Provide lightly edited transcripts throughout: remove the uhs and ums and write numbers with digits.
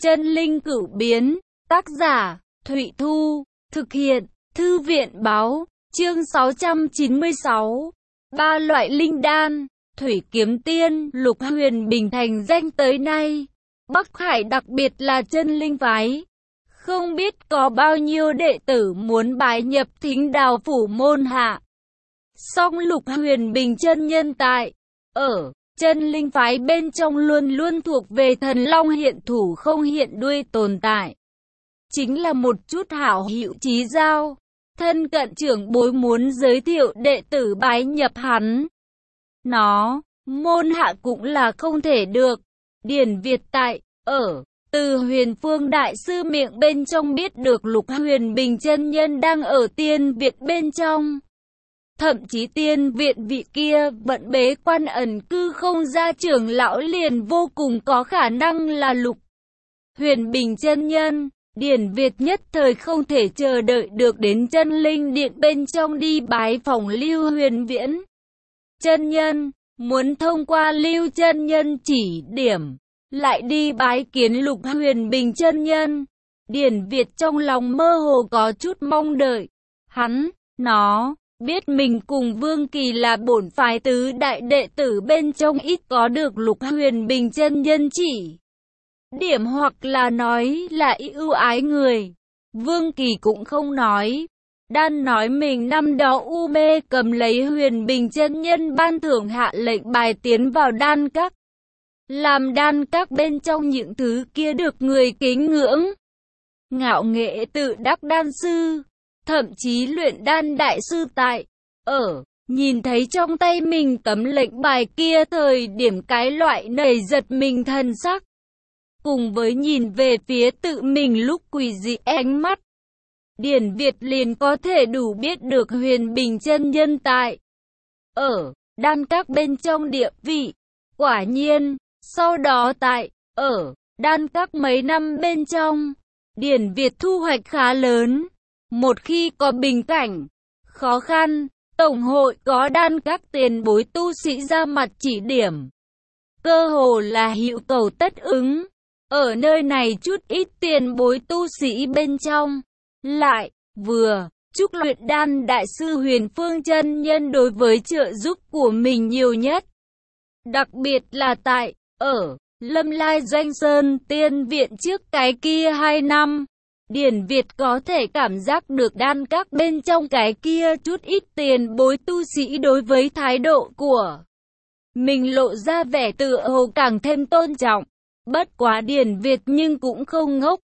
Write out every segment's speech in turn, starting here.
Chân linh cửu biến, tác giả, Thụy Thu, thực hiện, Thư viện báo, chương 696. Ba loại linh đan, Thủy Kiếm Tiên, Lục Huyền Bình thành danh tới nay. Bắc Hải đặc biệt là chân linh phái. Không biết có bao nhiêu đệ tử muốn bái nhập Thính Đào phủ môn hạ. Song Lục Huyền Bình chân nhân tại ở chân linh phái bên trong luôn luôn thuộc về thần long hiện thủ không hiện đuôi tồn tại. Chính là một chút hảo hữu chí giao, thân cận trưởng bối muốn giới thiệu đệ tử bái nhập hắn. Nó, môn hạ cũng là không thể được. Điển Việt tại ở từ Huyền Phương đại sư miệng bên trong biết được Lục Huyền Bình chân nhân đang ở Tiên Việt bên trong. Thậm chí Tiên Viện vị kia vẫn bế quan ẩn cư không ra, trưởng lão liền vô cùng có khả năng là Lục Huyền Bình chân nhân. Điển Việt nhất thời không thể chờ đợi được đến chân linh điện bên trong đi bái phòng Lưu Huyền Viễn chân nhân, muốn thông qua Lưu chân nhân chỉ điểm, lại đi bái kiến Lục Huyền Bình chân nhân. Điển Việt trong lòng mơ hồ có chút mong đợi. Nó biết mình cùng Vương Kỳ là bổn phái tứ đại đệ tử bên trong ít có được Lục Huyền Bình chân nhân chỉ điểm hoặc là nói là ưu ái người. Vương Kỳ cũng không nói. Đan nói mình năm đó u mê cầm lấy Huyền Bình chân nhân ban thưởng hạ lệnh bài tiến vào đan các. Làm đan các bên trong những thứ kia được người kính ngưỡng. Ngạo nghệ tự đắc đan sư, thậm chí luyện đan đại sư tại ở nhìn thấy trong tay mình tấm lệnh bài kia thời điểm cái loại nảy giật mình thần sắc. Cùng với nhìn về phía tự mình lúc quỷ dị ánh mắt, Điển Việt liền có thể đủ biết được Huyền Bình chân nhân tại ở đan các bên trong địa vị. Quả nhiên, sau đó tại ở đan các mấy năm bên trong, Điển Việt thu hoạch khá lớn. Một khi có bình cảnh khó khăn, tổng hội có đan các tiền bối tu sĩ ra mặt chỉ điểm, cơ hồ là hữu cầu tất ứng. Ở nơi này chút ít tiền bối tu sĩ bên trong, lại vừa chúc luyện đan đại sư Huyền Phương chân nhân đối với trợ giúp của mình nhiều nhất. Đặc biệt là tại ở Lâm Lai Doanh Sơn Tiên Viện trước cái kia 2 năm, Điển Việt có thể cảm giác được đan các bên trong cái kia chút ít tiền bối tu sĩ đối với thái độ của mình lộ ra vẻ tựa hồ càng thêm tôn trọng. Bất quá Điển Việt nhưng cũng không ngốc.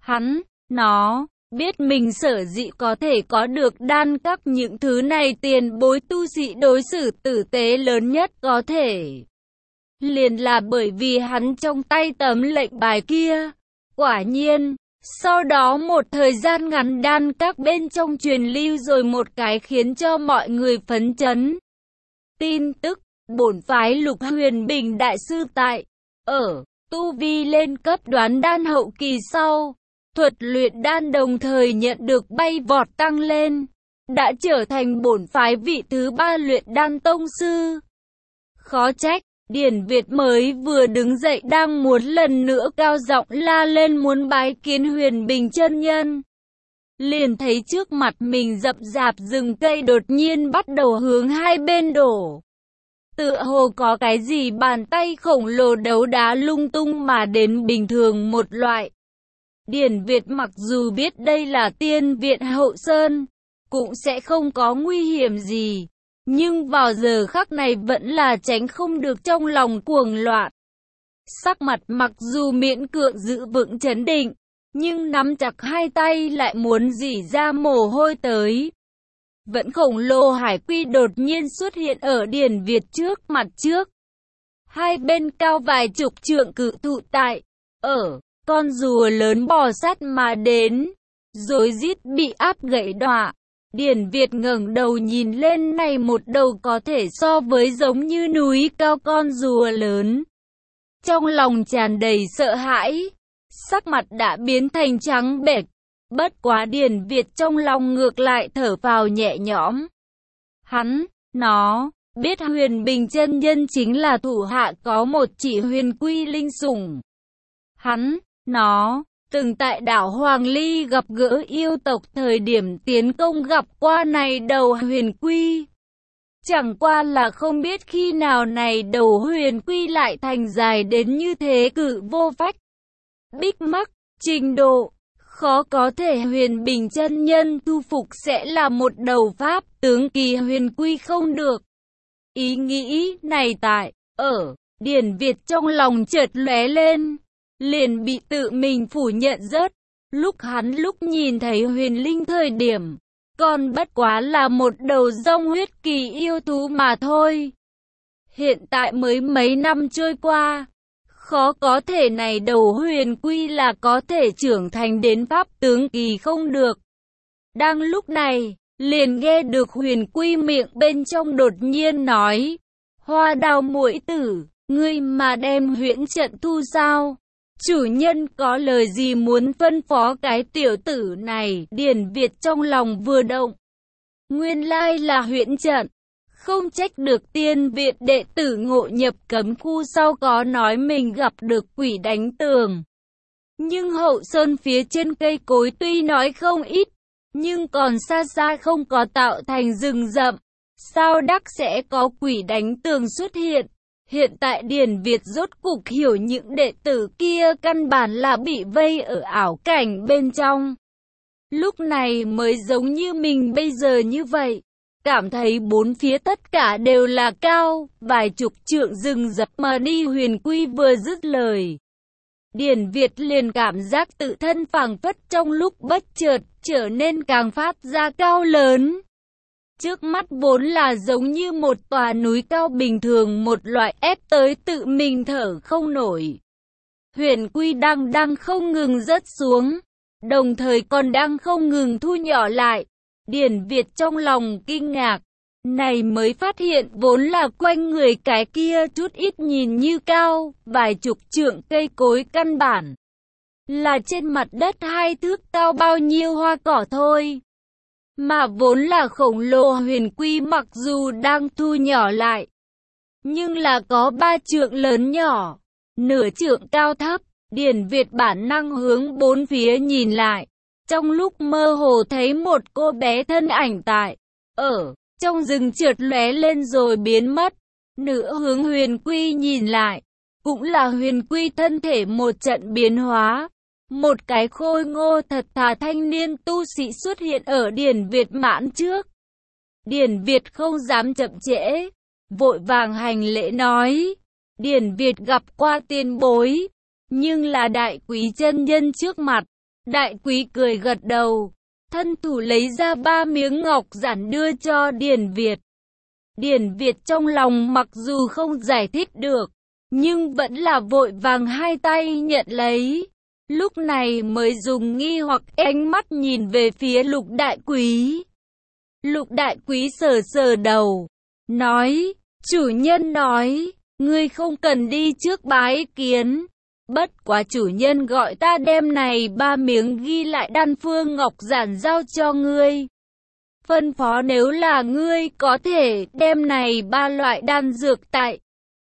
Nó biết mình sở dĩ có thể có được đan các những thứ này tiền bối tu sĩ đối xử tử tế lớn nhất có thể. Liền là bởi vì hắn trong tay tấm lệnh bài kia. Quả nhiên, sau đó một thời gian ngắn đan các bên trong truyền lưu rồi một cái khiến cho mọi người phấn chấn tin tức, bổn phái Lục Huyền Bình đại sư tại ở tu vi lên cấp đoán đan hậu kỳ sau, thuật luyện đan đồng thời nhận được bay vọt tăng lên, đã trở thành bổn phái vị thứ 3 luyện đan tông sư. Khó trách, Điển Việt mới vừa đứng dậy đang muốn lần nữa cao giọng la lên muốn bái kiến Huyền Bình chân nhân. Liền thấy trước mặt mình rậm rạp rừng cây đột nhiên bắt đầu hướng hai bên đổ. Tựa hồ có cái gì bàn tay khổng lồ đấu đá lung tung mà đến bình thường một loại. Điển Việt mặc dù biết đây là Tiên Viện hậu sơn, cũng sẽ không có nguy hiểm gì. Nhưng vào giờ khắc này vẫn là tránh không được trong lòng cuồng loạn. Sắc mặt mặc dù miễn cưỡng giữ vững trấn định, nhưng nắm chặt hai tay lại muốn rỉ ra mồ hôi tới. Vẫn khổng lồ hải quy đột nhiên xuất hiện ở Điển Việt trước mặt trước. Hai bên cao vài chục trượng cự thụ tại ở con rùa lớn bò sát mà đến, rối rít bị áp gãy đọa. Điển Việt ngẩng đầu nhìn lên, này một đầu có thể so với giống như núi cao con rùa lớn. Trong lòng tràn đầy sợ hãi, sắc mặt đã biến thành trắng bệch. Bất quá Điển Việt trong lòng ngược lại thở phào nhẹ nhõm. Nó biết Huyền Bình chân nhân chính là thủ hạ có một chỉ huyền quy linh sủng. Nó từng tại đảo Hoàng Ly gặp gỡ yêu tộc thời điểm tiến công gặp qua này đầu huyền quy. Chẳng qua là không biết khi nào này đầu huyền quy lại thành dài đến như thế cự vô phách. Bích mắc, trình độ, khó có thể huyền bình chân nhân thu phục sẽ là một đầu pháp tướng kỳ huyền quy không được. Ý nghĩ này tại, Điền Việt trong lòng chợt lóe lên, liền bị tự mình phủ nhận rớt. Lúc nhìn thấy huyền linh thời điểm, còn bất quá là một đầu rong huyết kỳ yêu thú mà thôi. Hiện tại mới mấy năm trôi qua, khó có thể này đầu huyền quy là có thể trưởng thành đến pháp tướng kỳ không được. Đang lúc này, liền nghe được huyền quy miệng bên trong đột nhiên nói, Hoa Đào muội tử, ngươi mà đem huyễn trận thu sao? Chủ nhân có lời gì muốn phân phó cái tiểu tử này? Điền Việt trong lòng vừa động. Nguyên lai là huyễn trận. Không trách được tiên viện đệ tử ngộ nhập cấm khu sau có nói mình gặp được quỷ đánh tường. Nhưng hậu sơn phía trên cây cối tuy nói không ít, nhưng còn xa xa không có tạo thành rừng rậm. Sao đắc sẽ có quỷ đánh tường xuất hiện? Hiện tại Điền Việt rốt cục hiểu những đệ tử kia căn bản là bị vây ở ảo cảnh bên trong. Lúc này mới giống như mình bây giờ như vậy. Cảm thấy bốn phía tất cả đều là cao, vài chục trượng rừng rậm mà đi huyền quy vừa dứt lời. Điền Việt liền cảm giác tự thân phảng phất trong lúc bất chợt trở nên càng phát ra cao lớn. Trước mắt vốn là giống như một tòa núi cao bình thường một loại ép tới tự mình thở không nổi. Huyền quy đang không ngừng rớt xuống, đồng thời còn đang không ngừng thu nhỏ lại. Điền Việt trong lòng kinh ngạc, này mới phát hiện vốn là quanh người cái kia chút ít nhìn như cao, vài chục trượng cây cối căn bản là trên mặt đất 2 thước cao bao nhiêu hoa cỏ thôi. Mà vốn là khổng lồ huyền quy mặc dù đang thu nhỏ lại, nhưng là có 3 trượng lớn nhỏ, nửa trượng cao thấp. Điền Việt bản năng hướng bốn phía nhìn lại. Trong lúc mơ hồ thấy một cô bé thân ảnh tại trong rừng trượt lóe lên rồi biến mất. Nửa hướng huyền quy nhìn lại, cũng là huyền quy thân thể một trận biến hóa. Một cái khôi ngô thật thà thanh niên tu sĩ xuất hiện ở Điền Việt mãn trước. Điền Việt không dám chậm trễ, vội vàng hành lễ nói, Điền Việt gặp qua tiền bối, nhưng là đại quý chân nhân trước mặt. Đại quý cười gật đầu, thân thủ lấy ra 3 miếng ngọc giản đưa cho Điền Việt. Điền Việt trong lòng mặc dù không giải thích được, nhưng vẫn là vội vàng hai tay nhận lấy. Lúc này mới dùng nghi hoặc ánh mắt nhìn về phía Lục đại quý. Lục đại quý sờ sờ đầu, nói, chủ nhân nói, ngươi không cần đi trước bái kiến. Bất quá chủ nhân gọi ta đem này 3 miếng ghi lại đan phương ngọc giản giao cho ngươi. Phân phó nếu là ngươi có thể đem này 3 loại đan dược tại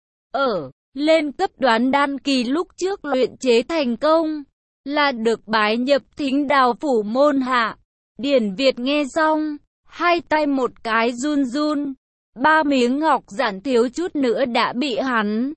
lên cấp đoán đan kỳ lúc trước luyện chế thành công, là được bái nhập Thính Đào phủ môn hạ. Điền Việt nghe xong, hai tay một cái run run, 3 miếng ngọc giản thiếu chút nữa đã bị hắn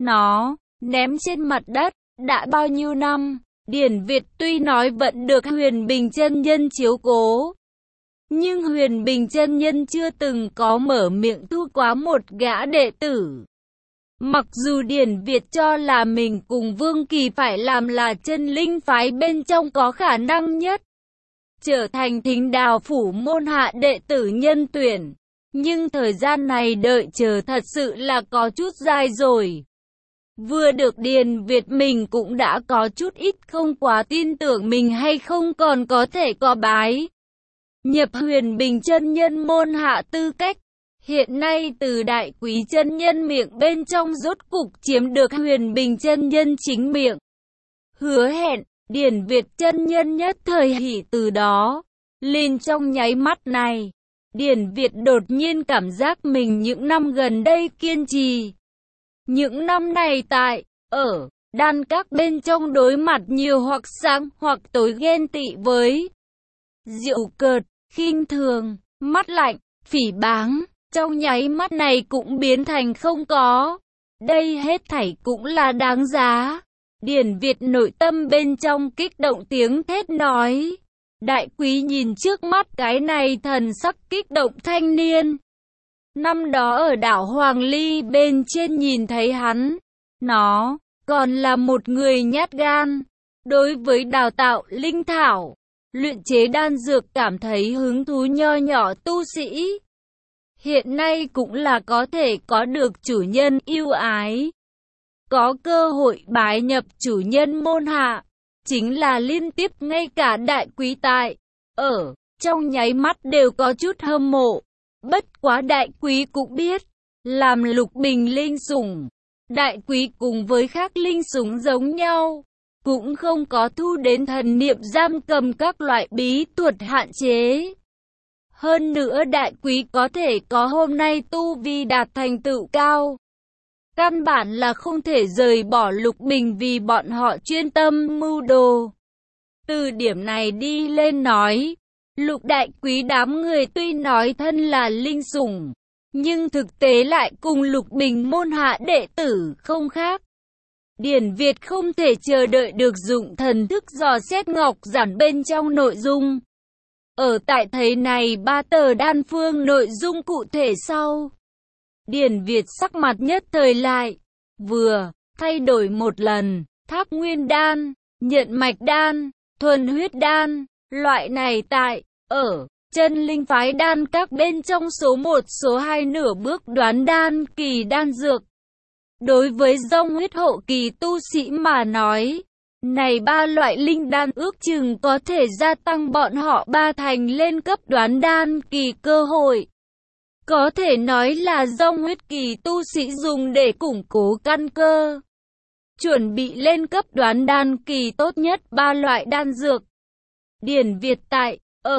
ném trên mặt đất. Đã bao nhiêu năm, Điền Việt tuy nói vẫn được Huyền Bình chân nhân chiếu cố, nhưng Huyền Bình chân nhân chưa từng có mở miệng thu quá một gã đệ tử. Mặc dù Điền Việt cho là mình cùng Vương Kỳ phải làm là chân linh phái bên trong có khả năng nhất, trở thành Thính Đào phủ môn hạ đệ tử nhân tuyển, nhưng thời gian này đợi chờ thật sự là có chút dài rồi. Vừa được Điền Việt mình cũng đã có chút ít không quá tin tưởng mình hay không còn có thể có bái nhập Huyền Bình chân nhân môn hạ tư cách. Hiện nay từ đại quý chân nhân miệng bên trong rốt cục chiếm được Huyền Bình chân nhân chính miệng hứa hẹn. Điền Việt chân nhân nhất thời hỉ từ đó lên. Trong nháy mắt này, Điền Việt đột nhiên cảm giác mình những năm gần đây kiên trì, những năm này tại đan các bên trong đối mặt nhiều hoặc sáng hoặc tối ghen tị với giễu cợt, khinh thường, mắt lạnh, phỉ báng, trong nháy mắt này cũng biến thành không có. Đây hết thảy cũng là đáng giá. Điển Việt nội tâm bên trong kích động tiếng thét nói. Đại quý nhìn trước mắt cái này thần sắc kích động thanh niên. Năm đó ở đảo Hoàng Ly bên trên nhìn thấy hắn, nó còn là một người nhát gan. Đối với đào tạo linh thảo, luyện chế đan dược cảm thấy hứng thú nho nhỏ tu sĩ. Hiện nay cũng là có thể có được chủ nhân yêu ái. Có cơ hội bái nhập chủ nhân môn hạ. Chính là liên tiếp ngay cả đại quý tại trong nháy mắt đều có chút hâm mộ. Bất quá đại quý cũng biết, làm Lục Bình linh sủng, đại quý cùng với khác linh sủng giống nhau, cũng không có thu đến thần niệm giam cầm các loại bí thuật hạn chế. Hơn nữa đại quý có thể có hôm nay tu vi đạt thành tựu cao. Căn bản là không thể rời bỏ Lục Bình vì bọn họ chuyên tâm mưu đồ. Từ điểm này đi lên nói, Lục đại quý đám người tuy nói thân là linh sủng, nhưng thực tế lại cùng Lục Bình môn hạ đệ tử không khác. Điển Việt không thể chờ đợi được dụng thần thức dò xét ngọc giản bên trong nội dung. Ở tại thấy này ba tờ đan phương nội dung cụ thể sau, Điển Việt sắc mặt nhất thời lại, vừa thay đổi một lần, Tháp Nguyên đan, Nhận Mạch đan, Thuần Huyết đan, loại này tại Chân Linh phái đan các bên trong số 1 số 2 nửa bước đoán đan kỳ đan dược. Đối với dòng huyết hộ kỳ tu sĩ mà nói, này ba loại linh đan ước chừng có thể gia tăng bọn họ 3 thành lên cấp đoán đan kỳ cơ hội. Có thể nói là dòng huyết kỳ tu sĩ dùng để củng cố căn cơ. Chuẩn bị lên cấp đoán đan kỳ tốt nhất 3 loại đan dược. Điển Việt tại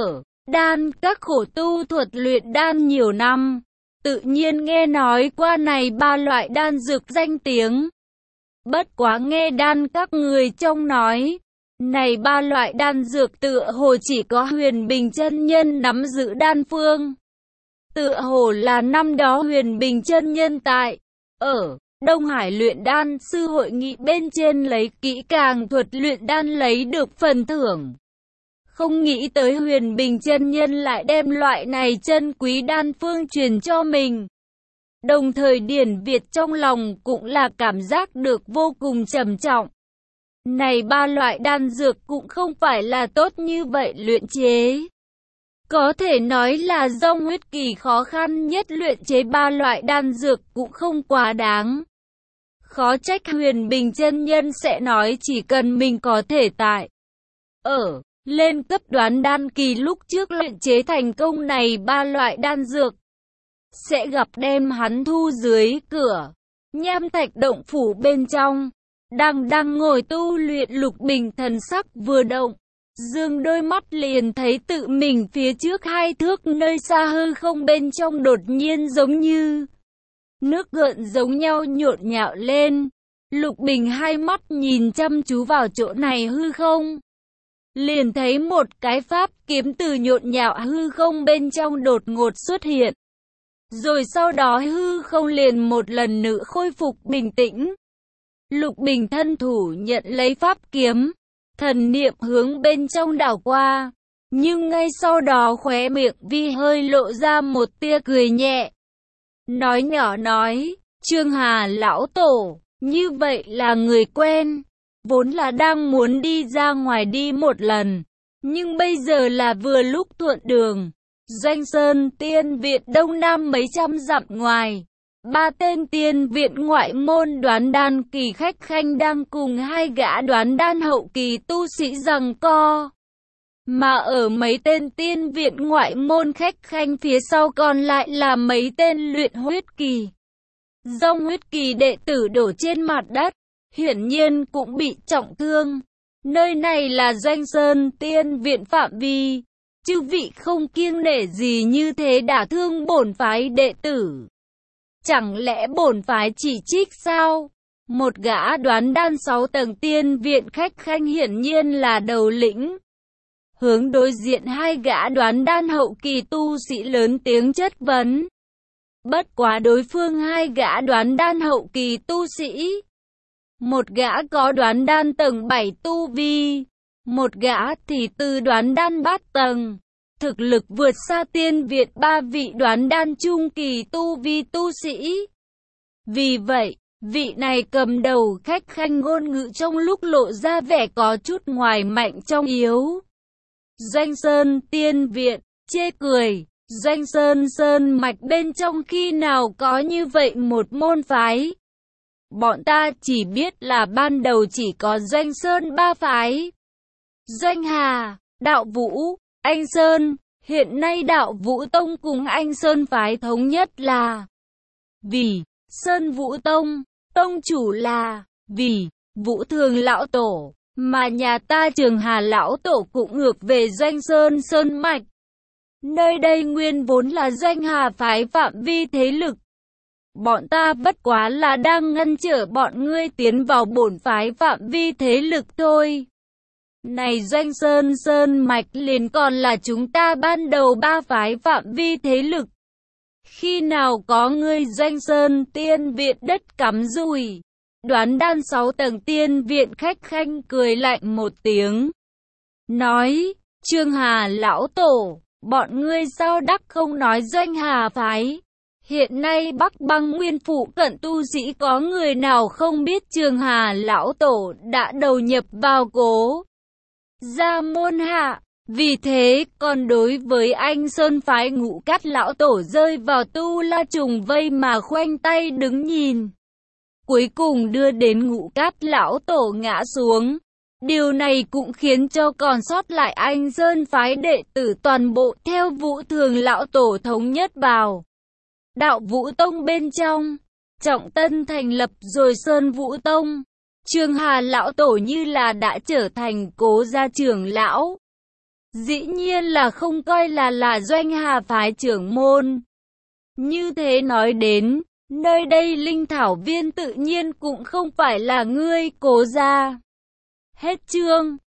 đan các khổ tu thuật luyện đan nhiều năm, tự nhiên nghe nói qua này 3 loại đan dược danh tiếng. Bất quá nghe đan các người trong nói, này 3 loại đan dược tựa hồ chỉ có Huyền Bình chân nhân nắm giữ đan phương. Tựa hồ là năm đó Huyền Bình chân nhân tại Đông Hải luyện đan sư hội nghị bên trên lấy kỹ càng thuật luyện đan lấy được phần thưởng. Không nghĩ tới Huyền Bình chân nhân lại đem loại này chân quý đan phương truyền cho mình. Đồng thời Điển Việt trong lòng cũng là cảm giác được vô cùng trầm trọng. Này 3 loại đan dược cũng không phải là tốt như vậy luyện chế. Có thể nói là dòng huyết kỳ khó khăn nhất luyện chế 3 loại đan dược cũng không quá đáng. Khó trách Huyền Bình chân nhân sẽ nói chỉ cần mình có thể tại lên cấp đoán đan kỳ lúc trước luyện chế thành công này 3 loại đan dược, sẽ gặp đem hắn thu dưới cửa Nham Thạch động phủ bên trong. Đang ngồi tu luyện Lục Bình thần sắc vừa động, dương đôi mắt liền thấy tự mình phía trước 2 thước nơi xa hư không bên trong đột nhiên giống như nước gợn giống nhau nhộn nhạo lên. Lục Bình hai mắt nhìn chăm chú vào chỗ này hư không, liền thấy một cái pháp kiếm từ nhộn nhạo hư không bên trong đột ngột xuất hiện. Rồi sau đó hư không liền một lần nữa khôi phục bình tĩnh. Lục Bình thân thủ nhận lấy pháp kiếm, thần niệm hướng bên trong đảo qua, nhưng ngay sau đó khóe miệng vi hơi lộ ra một tia cười nhẹ. Nói nhỏ nói, Trương Hà lão tổ, như vậy là người quen, vốn là đang muốn đi ra ngoài đi một lần, nhưng bây giờ là vừa lúc thuận đường. Doanh Sơn Tiên Viện Đông Nam mấy trăm dặm ngoài, 3 tên tiên viện ngoại môn đoán đan kỳ khách khanh đang cùng 2 gã đoán đan hậu kỳ tu sĩ giằng co. Mà ở mấy tên tiên viện ngoại môn khách khanh phía sau còn lại là mấy tên luyện huyết kỳ. Dòng huyết kỳ đệ tử đổ trên mặt đất, hiển nhiên cũng bị trọng thương. Nơi này là Doanh Sơn Tiên Viện phạm vi, chư vị không kiêng nể gì như thế đả thương bổn phái đệ tử. Chẳng lẽ bổn phái chỉ trích sao? Một gã đoán đan 6 tầng tiên viện khách khanh hiển nhiên là đầu lĩnh. Hướng đối diện hai gã đoán đan hậu kỳ tu sĩ lớn tiếng chất vấn. Bất quá đối phương hai gã đoán đan hậu kỳ tu sĩ. Một gã có đoán đan tầng 7 tu vi, một gã thì từ đoán đan 8 tầng. Thực lực vượt xa tiên viện 3 vị đoán đan trung kỳ tu vi tu sĩ. Vì vậy, vị này cầm đầu khách khanh ngôn ngữ trong lúc lộ ra vẻ có chút ngoài mạnh trong yếu. Doanh Sơn tiên viện, chê cười, Doanh Sơn mạch bên trong khi nào có như vậy một môn phái. Bọn ta chỉ biết là ban đầu chỉ có Doanh Sơn 3 phái. Doanh Hà, Đạo Vũ, Anh Sơn, hiện nay Đạo Vũ Tông cùng Anh Sơn phái thống nhất là vì Sơn Vũ Tông, tông chủ là vì Vũ Thường Lão Tổ, mà nhà ta Trường Hà Lão Tổ cũng ngược về Doanh Sơn mạch. Nơi đây nguyên vốn là Doanh Hà phái phạm vi thế lực. Bọn ta bất quá là đang ngăn trở bọn ngươi tiến vào bổn phái phạm vi thế lực thôi. Này Doanh Sơn mạch liền còn là chúng ta ban đầu 3 phái phạm vi thế lực. Khi nào có ngươi Doanh Sơn tiên viện đất cắm rùi. Đoán đan 6 tầng tiên viện khách khanh cười lạnh một tiếng. Nói, Trường Hà Lão Tổ, bọn ngươi sao đắc không nói Doanh Hà phái. Hiện nay Bắc Băng Nguyên phụ cận tu sĩ có người nào không biết Trường Hà Lão Tổ đã đầu nhập vào Cố gia môn hạ. Vì thế, còn đối với Anh Sơn phái Ngũ Cát Lão Tổ rơi vào tu la trùng vây mà khoanh tay đứng nhìn. Cuối cùng đưa đến Ngũ Cát Lão Tổ ngã xuống. Điều này cũng khiến cho còn sót lại Anh Sơn phái đệ tử toàn bộ theo Vũ Thường Lão Tổ thống nhất vào Đạo Vũ Tông bên trong. Trọng Tân thành lập rồi Sơn Vũ Tông. Trường Hà Lão Tổ như là đã trở thành Cố gia trưởng lão. Dĩ nhiên là không coi là Doanh Hà phái trưởng môn. Như thế nói đến, nơi đây linh thảo viên tự nhiên cũng không phải là ngươi Cố gia. Hết chương.